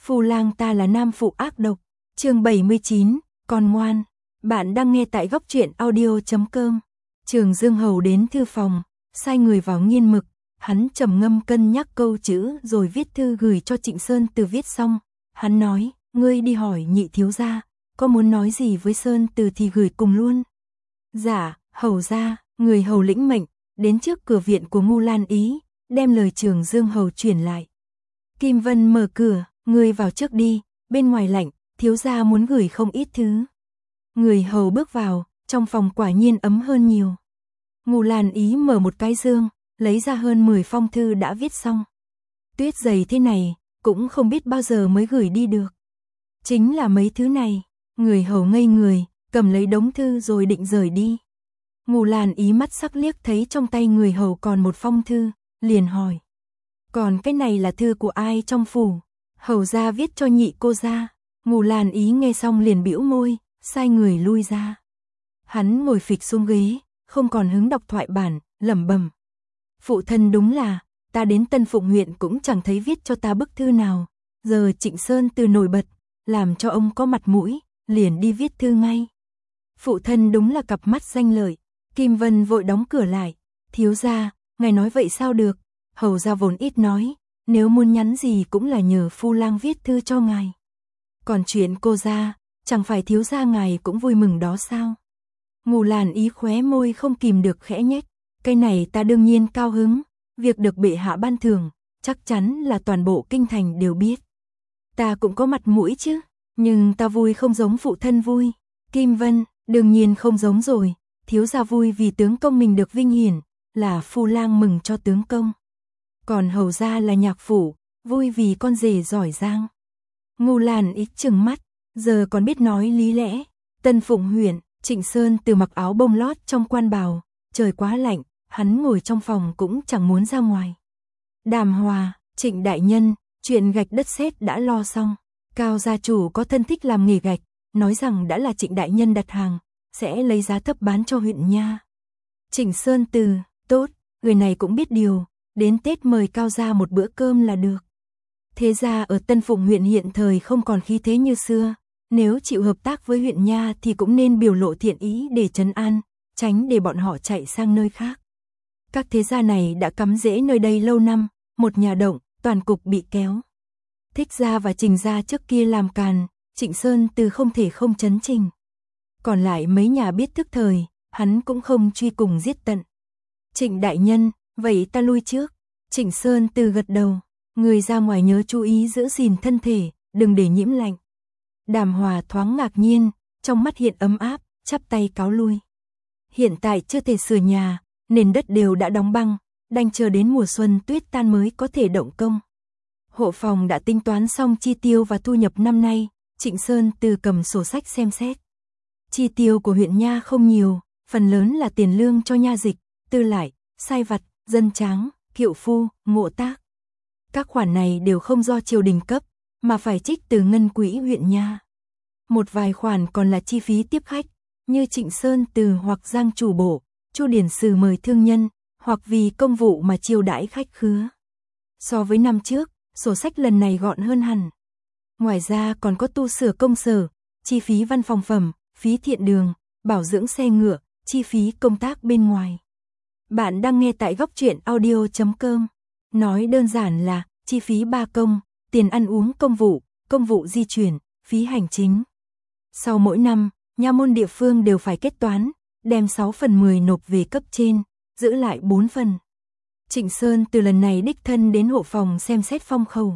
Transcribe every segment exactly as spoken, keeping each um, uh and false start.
Phu lang ta là nam phụ ác độc. Chương bảy mươi chín, con ngoan. Bạn đang nghe tại góc truyện audio chấm com. Trường Dương Hầu đến thư phòng, sai người vào nghiên mực, hắn trầm ngâm cân nhắc câu chữ rồi viết thư gửi cho Trịnh Sơn Từ. Viết xong, hắn nói, ngươi đi hỏi nhị thiếu gia, có muốn nói gì với Sơn Từ thì gửi cùng luôn. Dạ, hầu gia. Người hầu lĩnh mệnh, đến trước cửa viện của Ngu Lan Ý, đem lời Trường Dương Hầu truyền lại. Kim Vân mở cửa, ngươi vào trước đi, bên ngoài lạnh, thiếu gia muốn gửi không ít thứ. Người hầu bước vào, trong phòng quả nhiên ấm hơn nhiều. Ngu Lan Ý mở một cái dương, lấy ra hơn mười phong thư đã viết xong. Tuyết dày thế này, cũng không biết bao giờ mới gửi đi được. Chính là mấy thứ này. Người hầu ngây người, cầm lấy đống thư rồi định rời đi. Ngu Lan Ý mắt sắc liếc thấy trong tay người hầu còn một phong thư, liền hỏi. Còn cái này là thư của ai trong phủ? Hầu gia viết cho nhị cô gia. Ngu Lan Ý nghe xong liền bĩu môi, sai người lui ra. Hắn ngồi phịch xuống ghế, không còn hứng đọc thoại bản, lẩm bẩm. Phụ thân đúng là, ta đến Tân Phụng huyện cũng chẳng thấy viết cho ta bức thư nào. Giờ Trịnh Sơn Từ nổi bật, làm cho ông có mặt mũi, liền đi viết thư ngay. Phụ thân đúng là cặp mắt danh lợi. Kim Vân vội đóng cửa lại. Thiếu gia, ngài nói vậy sao được? Hầu gia vốn ít nói, nếu muốn nhắn gì cũng là nhờ phu lang viết thư cho ngài. Còn chuyện cô gia, chẳng phải thiếu gia ngài cũng vui mừng đó sao? Ngu Lan Ý khóe môi không kìm được khẽ nhếch. Cái này ta đương nhiên cao hứng, việc được bệ hạ ban thưởng, chắc chắn là toàn bộ kinh thành đều biết. Ta cũng có mặt mũi chứ, nhưng ta vui không giống phụ thân vui. Kim Vân, đương nhiên không giống rồi. Thiếu gia vui vì tướng công mình được vinh hiển, là phu lang mừng cho tướng công. Còn hầu gia là nhạc phủ, vui vì con rể giỏi giang. Ngu Lan Ý trừng mắt, giờ còn biết nói lý lẽ. Tân Phụng huyện, Trịnh Sơn Từ mặc áo bông lót trong quan bào, trời quá lạnh, hắn ngồi trong phòng cũng chẳng muốn ra ngoài. Đàm Hòa, Trịnh đại nhân, chuyện gạch đất sét đã lo xong. Cao gia chủ có thân thích làm nghề gạch, nói rằng đã là Trịnh đại nhân đặt hàng, sẽ lấy giá thấp bán cho huyện nha. Trịnh Sơn Từ, tốt, người này cũng biết điều, đến Tết mời Cao gia một bữa cơm là được. Thế ra ở Tân Phụng huyện hiện thời không còn khí thế như xưa, nếu chịu hợp tác với huyện nha thì cũng nên biểu lộ thiện ý để trấn an, tránh để bọn họ chạy sang nơi khác. Các thế gia này đã cắm rễ nơi đây lâu năm, một nhà động, toàn cục bị kéo. Thích gia và Trình gia trước kia làm càn, Trịnh Sơn Từ không thể không chấn trình. Còn lại mấy nhà biết thức thời, hắn cũng không truy cùng giết tận. Trịnh đại nhân, vậy ta lui trước. Trịnh Sơn Từ gật đầu, người ra ngoài nhớ chú ý giữ gìn thân thể, đừng để nhiễm lạnh. Đàm Hòa thoáng ngạc nhiên, trong mắt hiện ấm áp, chắp tay cáo lui. Hiện tại chưa thể sửa nhà, nền đất đều đã đóng băng, đành chờ đến mùa xuân tuyết tan mới có thể động công. Hộ phòng đã tính toán xong chi tiêu và thu nhập năm nay, Trịnh Sơn Từ cầm sổ sách xem xét. Chi tiêu của huyện nha không nhiều, phần lớn là tiền lương cho nha dịch, tư lại, sai vặt, dân tráng, kiệu phu, ngộ tác. Các khoản này đều không do triều đình cấp, mà phải trích từ ngân quỹ huyện nha. Một vài khoản còn là chi phí tiếp khách, như Trịnh Sơn Từ hoặc Giang chủ bộ, Chu điển sử mời thương nhân, hoặc vì công vụ mà chiêu đãi khách khứa. So với năm trước, sổ sách lần này gọn hơn hẳn. Ngoài ra còn có tu sửa công sở, chi phí văn phòng phẩm, phí thiện đường, bảo dưỡng xe ngựa, chi phí công tác bên ngoài. Bạn đang nghe tại góc truyện audio chấm com. Nói đơn giản là chi phí ba công, tiền ăn uống công vụ, công vụ di chuyển, phí hành chính. Sau mỗi năm, nha môn địa phương đều phải kết toán, đem sáu phần mười nộp về cấp trên, giữ lại bốn phần. Trịnh Sơn Từ lần này đích thân đến hộ phòng xem xét phong khẩu.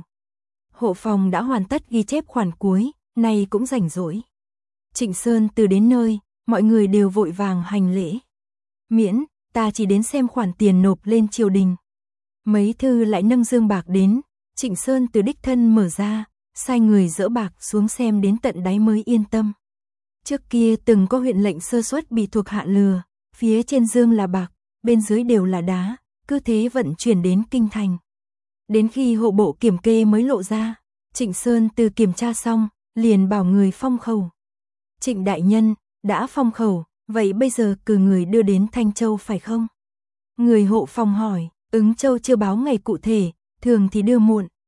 Hộ phòng đã hoàn tất ghi chép khoản cuối, nay cũng rảnh rỗi. Trịnh Sơn Từ đến nơi, mọi người đều vội vàng hành lễ. Miễn, ta chỉ đến xem khoản tiền nộp lên triều đình. Mấy thư lại nâng dương bạc đến, Trịnh Sơn Từ đích thân mở ra, sai người dỡ bạc xuống xem đến tận đáy mới yên tâm. Trước kia từng có huyện lệnh sơ suất bị thuộc hạ lừa, phía trên dương là bạc, bên dưới đều là đá, cứ thế vận chuyển đến kinh thành. Đến khi hộ bộ kiểm kê mới lộ ra, Trịnh Sơn Từ kiểm tra xong, liền bảo người phong khẩu. Trịnh đại nhân, đã phong khẩu, vậy bây giờ cử người đưa đến Thanh Châu phải không? Người hộ phòng hỏi, Ứng Châu chưa báo ngày cụ thể, thường thì đưa muộn.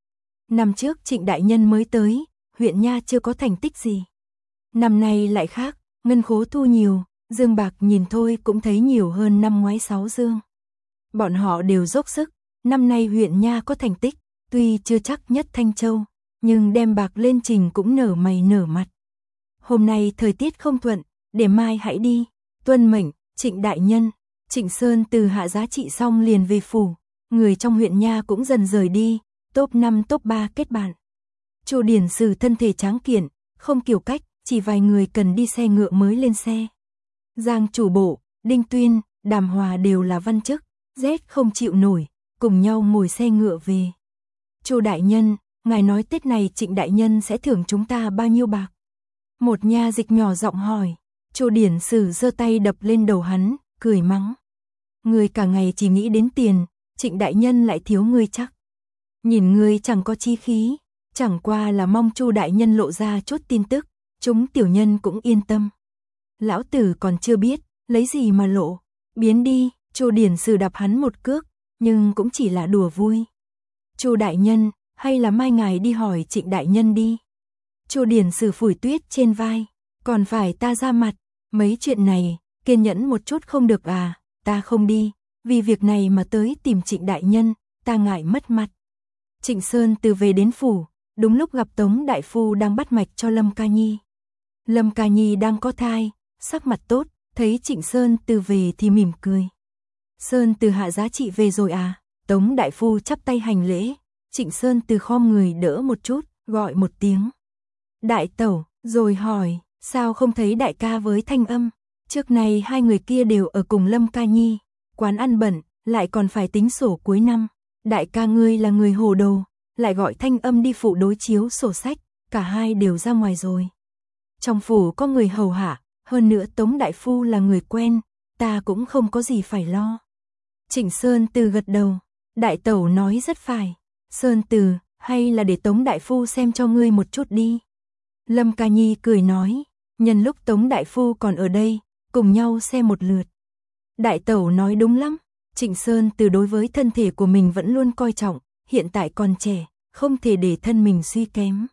Năm trước Trịnh đại nhân mới tới, huyện nha chưa có thành tích gì. Năm nay lại khác, ngân khố thu nhiều, dương bạc nhìn thôi cũng thấy nhiều hơn năm ngoái sáu dương. Bọn họ đều dốc sức, năm nay huyện nha có thành tích, tuy chưa chắc nhất Thanh Châu, nhưng đem bạc lên trình cũng nở mày nở mặt. Hôm nay thời tiết không thuận, để mai hãy đi, tuân mệnh, Trịnh đại nhân. Trịnh Sơn từ hạ giá trị xong liền về phủ, người trong huyện nha cũng dần rời đi, top năm top ba kết bạn. Chu Điển Sử thân thể tráng kiện, không kiêu cách, chỉ vài người cần đi xe ngựa mới lên xe. Giang chủ bộ, Đinh Tuyên, Đàm Hòa đều là văn chức, rét không chịu nổi, cùng nhau ngồi xe ngựa về. Chu đại nhân, ngài nói Tết này Trịnh đại nhân sẽ thưởng chúng ta bao nhiêu bạc? Một nha dịch nhỏ giọng hỏi. Chu Điển Sử giơ tay đập lên đầu hắn, cười mắng. Ngươi cả ngày chỉ nghĩ đến tiền, Trịnh đại nhân lại thiếu ngươi chắc. Nhìn ngươi chẳng có chi khí, chẳng qua là mong Chu đại nhân lộ ra chút tin tức, chúng tiểu nhân cũng yên tâm. Lão tử còn chưa biết, lấy gì mà lộ, biến đi. Chu Điển Sử đạp hắn một cước, nhưng cũng chỉ là đùa vui. Chu đại nhân, hay là mai ngài đi hỏi Trịnh đại nhân đi. Chu Điển Sử phủi tuyết trên vai, còn phải ta ra mặt, mấy chuyện này, kiên nhẫn một chút không được à, ta không đi, vì việc này mà tới tìm Trịnh đại nhân, ta ngại mất mặt. Trịnh Sơn từ về đến phủ, đúng lúc gặp Tống đại phu đang bắt mạch cho Lâm Ca Nhi. Lâm Ca Nhi đang có thai, sắc mặt tốt, thấy Trịnh Sơn từ về thì mỉm cười. Sơn từ hạ giá trị về rồi à? Tống đại phu chắp tay hành lễ, Trịnh Sơn từ khom người đỡ một chút, gọi một tiếng. Đại tẩu, rồi hỏi, sao không thấy đại ca với Thanh Âm? Trước này hai người kia đều ở cùng Lâm Ca Nhi, quán ăn bận, lại còn phải tính sổ cuối năm. Đại ca ngươi là người hồ đồ, lại gọi Thanh Âm đi phụ đối chiếu sổ sách, cả hai đều ra ngoài rồi. Trong phủ có người hầu hạ, hơn nữa Tống đại phu là người quen, ta cũng không có gì phải lo. Trịnh Sơn Từ gật đầu, đại tẩu nói rất phải. Sơn Từ, hay là để Tống đại phu xem cho ngươi một chút đi. Lâm Ca Nhi cười nói, nhân lúc Tống đại phu còn ở đây, cùng nhau xem một lượt. Đại tẩu nói đúng lắm, Trịnh Sơn Từ đối với thân thể của mình vẫn luôn coi trọng, hiện tại còn trẻ, không thể để thân mình suy kém.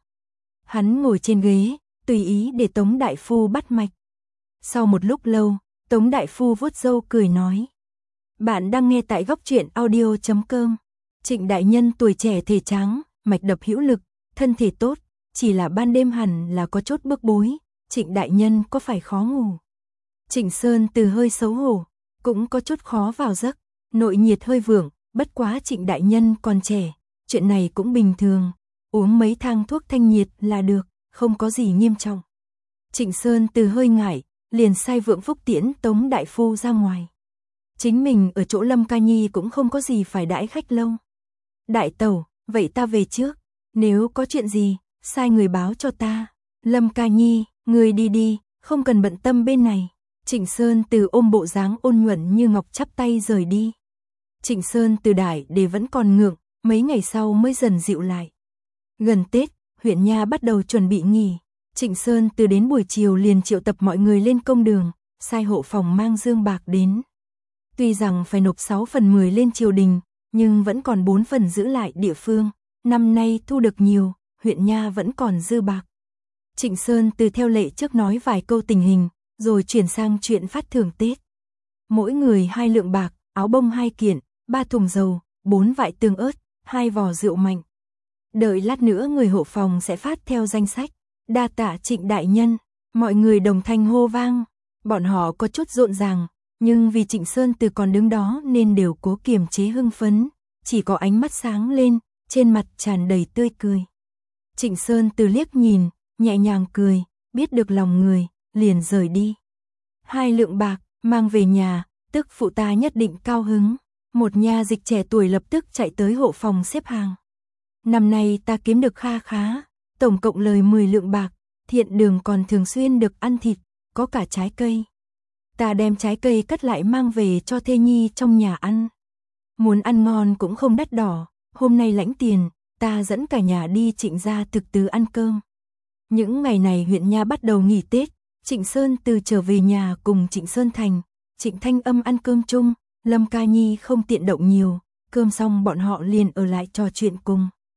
Hắn ngồi trên ghế, tùy ý để Tống đại phu bắt mạch. Sau một lúc lâu, Tống đại phu vuốt râu cười nói, bạn đang nghe tại góc truyện audio chấm com. Trịnh đại nhân tuổi trẻ thể tráng, mạch đập hữu lực, thân thể tốt, chỉ là ban đêm hẳn là có chút bức bối, Trịnh đại nhân có phải khó ngủ? Trịnh Sơn Từ hơi xấu hổ, cũng có chút khó vào giấc, nội nhiệt hơi vượng, bất quá Trịnh đại nhân còn trẻ, chuyện này cũng bình thường, uống mấy thang thuốc thanh nhiệt là được, không có gì nghiêm trọng. Trịnh Sơn Từ hơi ngại, liền sai Vượng Phúc tiễn Tống đại phu ra ngoài. Chính mình ở chỗ Lâm Ca Nhi cũng không có gì phải đãi khách lâu. Đại tẩu, vậy ta về trước, nếu có chuyện gì, sai người báo cho ta. Lâm Ca Nhi, người đi đi, không cần bận tâm bên này. Trịnh Sơn Từ ôm bộ dáng ôn nhuận như ngọc chắp tay rời đi. Trịnh Sơn Từ đại để vẫn còn ngượng, mấy ngày sau mới dần dịu lại. Gần Tết, huyện nha bắt đầu chuẩn bị nghỉ. Trịnh Sơn Từ đến buổi chiều liền triệu tập mọi người lên công đường, sai hộ phòng mang dương bạc đến. Tuy rằng phải nộp sáu phần mười lên triều đình, nhưng vẫn còn bốn phần giữ lại địa phương. Năm nay thu được nhiều, huyện nha vẫn còn dư bạc. Trịnh Sơn Từ theo lệ trước nói vài câu tình hình, rồi chuyển sang chuyện phát thưởng Tết. Mỗi người hai lượng bạc, áo bông hai kiện, ba thùng dầu, bốn vại tương ớt, hai vò rượu mạnh. Đợi lát nữa người hộ phòng sẽ phát theo danh sách. Đa tạ Trịnh đại nhân, mọi người đồng thanh hô vang. Bọn họ có chút rộn ràng, nhưng vì Trịnh Sơn Từ còn đứng đó nên đều cố kiềm chế hưng phấn, chỉ có ánh mắt sáng lên, trên mặt tràn đầy tươi cười. Trịnh Sơn Từ liếc nhìn, nhẹ nhàng cười, biết được lòng người, liền rời đi. Hai lượng bạc, mang về nhà, tức phụ ta nhất định cao hứng. Một nha dịch trẻ tuổi lập tức chạy tới hộ phòng xếp hàng. Năm nay ta kiếm được kha khá, tổng cộng lời mười lượng bạc, thiện đường còn thường xuyên được ăn thịt, có cả trái cây. Ta đem trái cây cất lại mang về cho thê nhi trong nhà ăn. Muốn ăn ngon cũng không đắt đỏ, hôm nay lãnh tiền, ta dẫn cả nhà đi Trịnh gia thực tứ ăn cơm. Những ngày này huyện nha bắt đầu nghỉ Tết, Trịnh Sơn Từ trở về nhà cùng Trịnh Sơn Thành, Trịnh Thanh Âm ăn cơm chung, Lâm Ca Nhi không tiện động nhiều, cơm xong bọn họ liền ở lại trò chuyện cùng.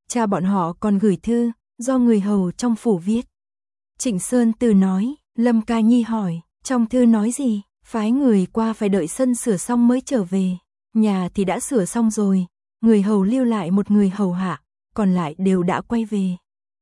cha bọn họ còn gửi thư, do người hầu trong phủ viết. Trịnh Sơn Từ nói, Lâm Ca Nhi hỏi, trong thư nói gì? Phái người qua phải đợi sân sửa xong mới trở về. Nhà thì đã sửa xong rồi, người hầu lưu lại một người hầu hạ, còn lại đều đã quay về.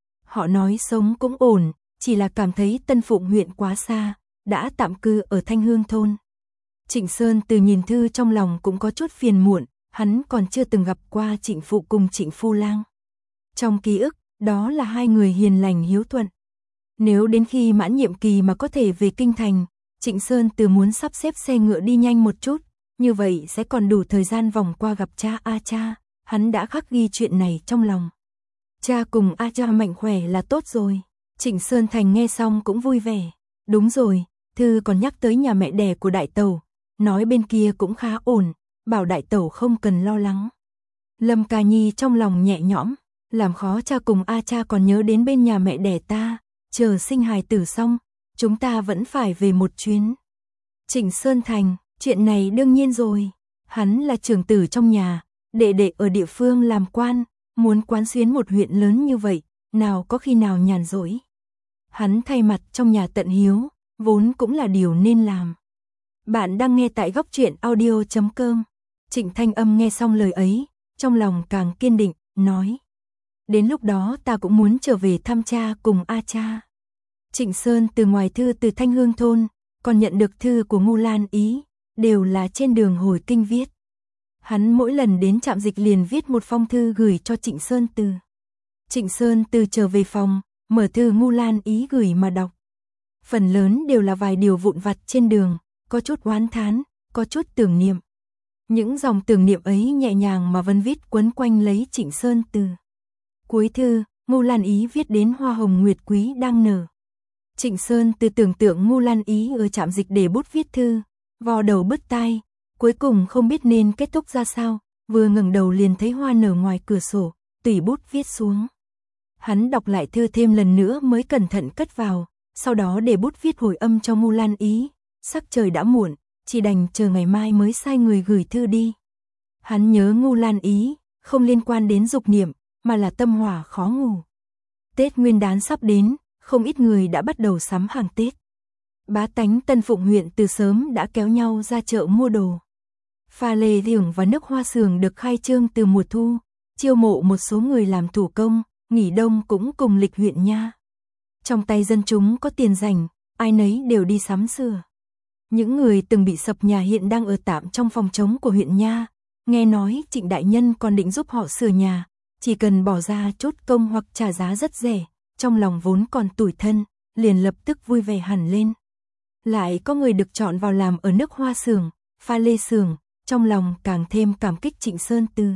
Họ nói sống cũng ổn, chỉ là cảm thấy Tân Phụng huyện quá xa, đã tạm cư ở Thanh Hương thôn. Trịnh Sơn Từ nhìn thư trong lòng cũng có chút phiền muộn, hắn còn chưa từng gặp qua Trịnh Phụ cùng Trịnh Phu Lang. Trong ký ức, đó là hai người hiền lành hiếu thuận. Nếu đến khi mãn nhiệm kỳ mà có thể về kinh thành, Trịnh Sơn Từ muốn sắp xếp xe ngựa đi nhanh một chút, như vậy sẽ còn đủ thời gian vòng qua gặp cha A Cha, hắn đã khắc ghi chuyện này trong lòng. Cha cùng A Cha mạnh khỏe là tốt rồi. Trịnh Sơn Thành nghe xong cũng vui vẻ. Đúng rồi, thư còn nhắc tới nhà mẹ đẻ của đại tẩu, nói bên kia cũng khá ổn, bảo đại tẩu không cần lo lắng. Lâm Ca Nhi trong lòng nhẹ nhõm, làm khó cha cùng A Cha còn nhớ đến bên nhà mẹ đẻ ta, chờ sinh hài tử xong, chúng ta vẫn phải về một chuyến. Trịnh Sơn Thành, chuyện này đương nhiên rồi, hắn là trưởng tử trong nhà, đệ đệ ở địa phương làm quan, muốn quán xuyến một huyện lớn như vậy, nào có khi nào nhàn rỗi. Hắn thay mặt trong nhà tận hiếu, vốn cũng là điều nên làm. Bạn đang nghe tại góc truyện audio chấm com. Trịnh Thanh Âm nghe xong lời ấy, trong lòng càng kiên định, nói. Đến lúc đó ta cũng muốn trở về thăm cha cùng A Cha. Trịnh Sơn từ ngoài thư từ Thanh Hương thôn, còn nhận được thư của Ngô Lan Ý, đều là trên đường hồi kinh viết. Hắn mỗi lần đến trạm dịch liền viết một phong thư gửi cho Trịnh Sơn Từ. Trịnh Sơn Từ trở về phòng, mở thư Ngô Lan Ý gửi mà đọc. Phần lớn đều là vài điều vụn vặt trên đường, có chút oán thán, có chút tưởng niệm. Những dòng tưởng niệm ấy nhẹ nhàng mà vân viết quấn quanh lấy Trịnh Sơn Từ. Cuối thư, Ngô Lan Ý viết đến hoa hồng nguyệt quý đang nở. Trịnh Sơn Từ tưởng tượng Ngô Lan Ý ở trạm dịch để bút viết thư, vò đầu bứt tai, cuối cùng không biết nên kết thúc ra sao, vừa ngẩng đầu liền thấy hoa nở ngoài cửa sổ, tùy bút viết xuống. Hắn đọc lại thư thêm lần nữa mới cẩn thận cất vào, sau đó để bút viết hồi âm cho Ngô Lan Ý, sắc trời đã muộn, chỉ đành chờ ngày mai mới sai người gửi thư đi. Hắn nhớ Ngô Lan Ý, không liên quan đến dục niệm, mà là tâm hỏa khó ngủ. Tết Nguyên đán sắp đến, không ít người đã bắt đầu sắm hàng Tết. Bá tánh Tân Phụng huyện từ sớm đã kéo nhau ra chợ mua đồ. Pha lê riềng và nước hoa sường được khai trương từ mùa thu, chiêu mộ một số người làm thủ công, nghỉ đông cũng cùng lịch huyện nha. Trong tay dân chúng có tiền rảnh, ai nấy đều đi sắm sửa. Những người từng bị sập nhà hiện đang ở tạm trong phòng trống của huyện nha, nghe nói Trịnh đại nhân còn định giúp họ sửa nhà, chỉ cần bỏ ra chút công hoặc trả giá rất rẻ, trong lòng vốn còn tủi thân, liền lập tức vui vẻ hẳn lên. Lại có người được chọn vào làm ở nước hoa xưởng, pha lê xưởng, trong lòng càng thêm cảm kích Trịnh Sơn Từ.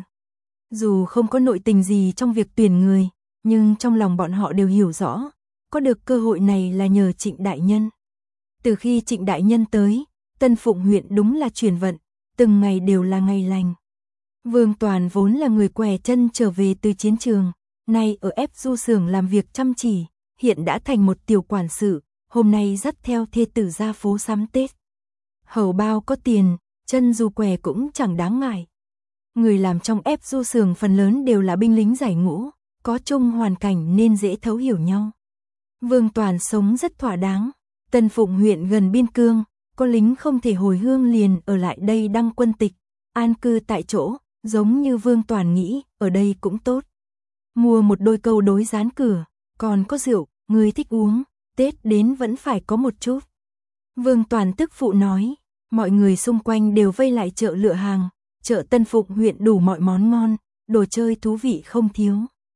Dù không có nội tình gì trong việc tuyển người, nhưng trong lòng bọn họ đều hiểu rõ, có được cơ hội này là nhờ Trịnh đại nhân. Từ khi Trịnh đại nhân tới, Tân Phụng huyện đúng là chuyển vận, từng ngày đều là ngày lành. Vương Toàn vốn là người què chân trở về từ chiến trường, nay ở ép du xưởng làm việc chăm chỉ, hiện đã thành một tiểu quản sự, hôm nay dắt theo thê tử ra phố sắm Tết. Hầu bao có tiền, chân dù què cũng chẳng đáng ngại. Người làm trong ép du xưởng phần lớn đều là binh lính giải ngũ, có chung hoàn cảnh nên dễ thấu hiểu nhau. Vương Toàn sống rất thỏa đáng. Tân Phụng huyện gần biên cương, có lính không thể hồi hương liền ở lại đây đăng quân tịch, an cư tại chỗ, giống như Vương Toàn nghĩ, ở đây cũng tốt. Mua một đôi câu đối dán cửa, còn có rượu, người thích uống, Tết đến vẫn phải có một chút. Vương Toàn tức phụ nói, mọi người xung quanh đều vây lại chợ lựa hàng, chợ Tân Phụng huyện đủ mọi món ngon, đồ chơi thú vị không thiếu.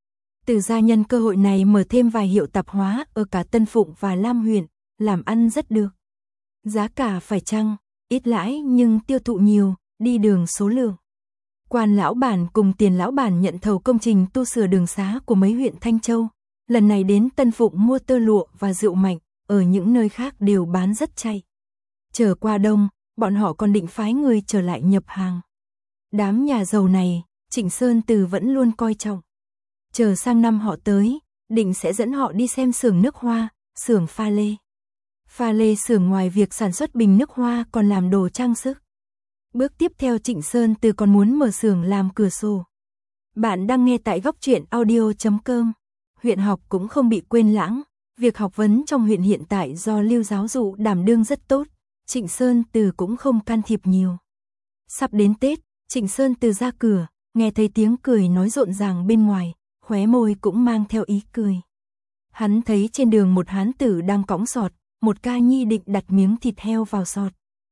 Từ gia nhân cơ hội này mở thêm vài hiệu tạp hóa ở cả Tân Phụng và Lam huyện, làm ăn rất được. Giá cả phải chăng, ít lãi nhưng tiêu thụ nhiều, đi đường số lượng. Quan lão bản cùng tiền lão bản nhận thầu công trình tu sửa đường xá của mấy huyện Thanh Châu. Lần này đến Tân Phụng mua tơ lụa và rượu mạnh, ở những nơi khác đều bán rất chay. Chờ qua đông, bọn họ còn định phái người trở lại nhập hàng. Đám nhà giàu này, Trịnh Sơn Từ vẫn luôn coi trọng. Chờ sang năm họ tới, định sẽ dẫn họ đi xem xưởng nước hoa, xưởng pha lê. Pha lê xưởng ngoài việc sản xuất bình nước hoa còn làm đồ trang sức. Bước tiếp theo Trịnh Sơn Từ còn muốn mở xưởng làm cửa sổ. Bạn đang nghe tại góc truyện audio chấm com. Huyện học cũng không bị quên lãng, việc học vấn trong huyện hiện tại do Lưu giáo dụ đảm đương rất tốt, Trịnh Sơn Từ cũng không can thiệp nhiều. Sắp đến Tết, Trịnh Sơn Từ ra cửa, nghe thấy tiếng cười nói rộn ràng bên ngoài, khóe môi cũng mang theo ý cười. Hắn thấy trên đường một hán tử đang cõng sọt, một ca nhi định đặt miếng thịt heo vào sọt.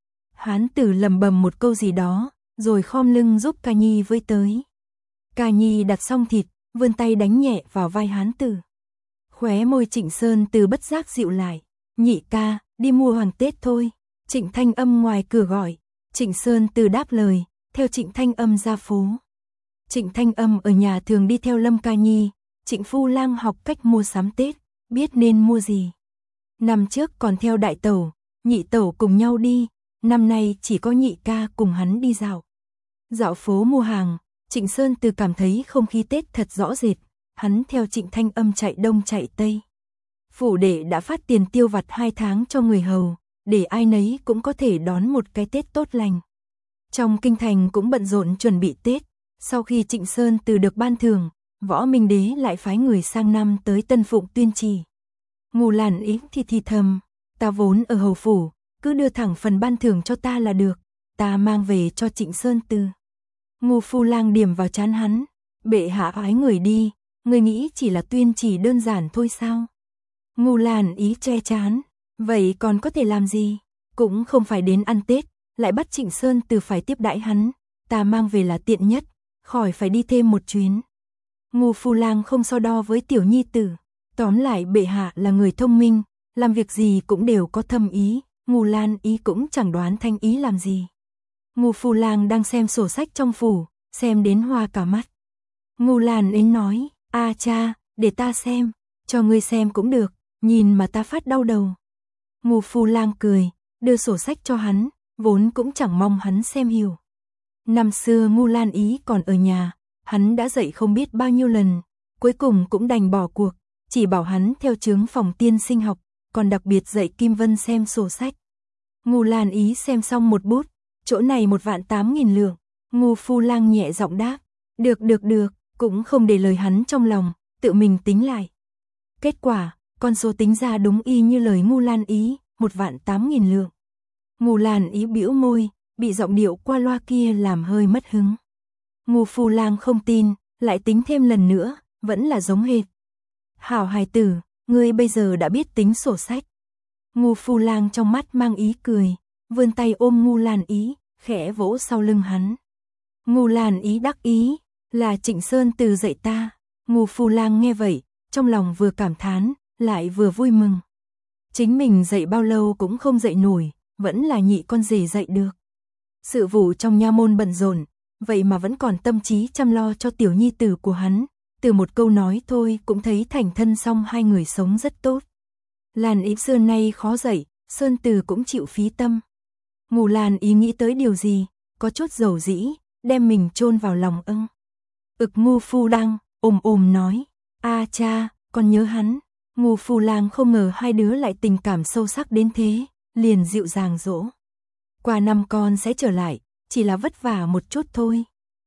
Hán tử lầm bầm một câu gì đó, rồi khom lưng giúp ca nhi với tới. Ca nhi đặt xong thịt, vươn tay đánh nhẹ vào vai hán tử. Khóe môi Trịnh Sơn Từ bất giác dịu lại. Nhị ca, đi mua hoàng Tết thôi. Trịnh Thanh Âm ngoài cửa gọi. Trịnh Sơn Từ đáp lời, theo Trịnh Thanh Âm ra phố. Trịnh Thanh Âm ở nhà thường đi theo Lâm ca nhi. Trịnh Phu Lang học cách mua sắm Tết, biết nên mua gì. Năm trước còn theo đại tẩu, nhị tẩu cùng nhau đi, năm nay chỉ có nhị ca cùng hắn đi dạo. Dạo phố mua hàng, Trịnh Sơn Từ cảm thấy không khí Tết thật rõ rệt, hắn theo Trịnh Thanh Âm chạy đông chạy tây. Phủ đệ đã phát tiền tiêu vặt hai tháng cho người hầu, để ai nấy cũng có thể đón một cái Tết tốt lành. Trong kinh thành cũng bận rộn chuẩn bị Tết, sau khi Trịnh Sơn Từ được ban thưởng, Võ Minh Đế lại phái người sang năm tới Tân Phụng tuyên chỉ. Ngô Lan Ý thì thì thầm, ta vốn ở hầu phủ, cứ đưa thẳng phần ban thưởng cho ta là được, ta mang về cho Trịnh Sơn Từ. Ngô Phu Lang điểm vào trán hắn, bệ hạ ái người đi, người nghĩ chỉ là tuyên chỉ đơn giản thôi sao? Ngô Lan Ý che chán, vậy còn có thể làm gì? Cũng không phải đến ăn Tết, lại bắt Trịnh Sơn Từ phải tiếp đãi hắn, ta mang về là tiện nhất, khỏi phải đi thêm một chuyến. Ngô Phu Lang không so đo với tiểu nhi tử, tóm lại bệ hạ là người thông minh, làm việc gì cũng đều có thâm ý, Ngô Lan Ý cũng chẳng đoán thanh ý làm gì. Ngô Phu Lang đang xem sổ sách trong phủ, xem đến hoa cả mắt. Ngô Lan Ý nói, a cha, để ta xem, cho ngươi xem cũng được, nhìn mà ta phát đau đầu. Ngô Phu Lang cười, đưa sổ sách cho hắn, vốn cũng chẳng mong hắn xem hiểu. Năm xưa Ngô Lan Ý còn ở nhà, hắn đã dạy không biết bao nhiêu lần, cuối cùng cũng đành bỏ cuộc, chỉ bảo hắn theo chướng phòng tiên sinh học, còn đặc biệt dạy Kim Vân xem sổ sách. Ngô Lan Ý xem xong một bút, chỗ này một vạn tám nghìn lượng, Ngô Phu Lang nhẹ giọng đáp, được được được, cũng không để lời hắn trong lòng, tự mình tính lại. Kết quả, con số tính ra đúng y như lời Ngô Lan Ý, một vạn tám nghìn lượng. Ngô Lan Ý bĩu môi, bị giọng điệu qua loa kia làm hơi mất hứng. Ngô Phu Lang không tin, lại tính thêm lần nữa, vẫn là giống hệt. Hảo hài tử, ngươi bây giờ đã biết tính sổ sách. Ngô Phu Lang trong mắt mang ý cười, vươn tay ôm Ngô Lan Ý, khẽ vỗ sau lưng hắn. Ngô Lan Ý đắc ý, là Trịnh Sơn Từ dạy ta. Ngô Phu Lang nghe vậy, trong lòng vừa cảm thán, lại vừa vui mừng. Chính mình dạy bao lâu cũng không dạy nổi, vẫn là nhị con rể dạy được. Sự vụ trong nha môn bận rộn, vậy mà vẫn còn tâm trí chăm lo cho tiểu nhi tử của hắn, từ một câu nói thôi cũng thấy thành thân xong hai người sống rất tốt. Lan Ý xưa nay khó dạy, Sơn Từ cũng chịu phí tâm. Ngô Lan Ý nghĩ tới điều gì, có chút dầu dĩ, đem mình chôn vào lòng ưng. Ực Ngô Phu Lang, ồm ồm nói, a cha, con nhớ hắn. Ngô Phu Lang không ngờ hai đứa lại tình cảm sâu sắc đến thế, liền dịu dàng dỗ. Qua năm con sẽ trở lại, chỉ là vất vả một chút thôi.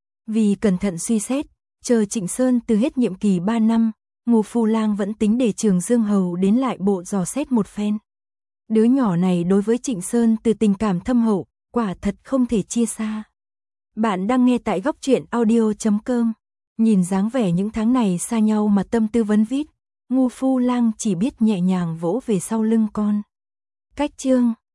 Vì cẩn thận suy xét, chờ Trịnh Sơn Từ hết nhiệm kỳ ba năm, Ngô Phu Lang vẫn tính để Trường Dương Hầu đến lại bộ dò xét một phen. Đứa nhỏ này đối với Trịnh Sơn Từ tình cảm thâm hậu, quả thật không thể chia xa. Bạn đang nghe tại góc truyện audio chấm com. Nhìn dáng vẻ những tháng này xa nhau mà tâm tư vấn vít, Ngô Phu Lang chỉ biết nhẹ nhàng vỗ về sau lưng con. Cách chương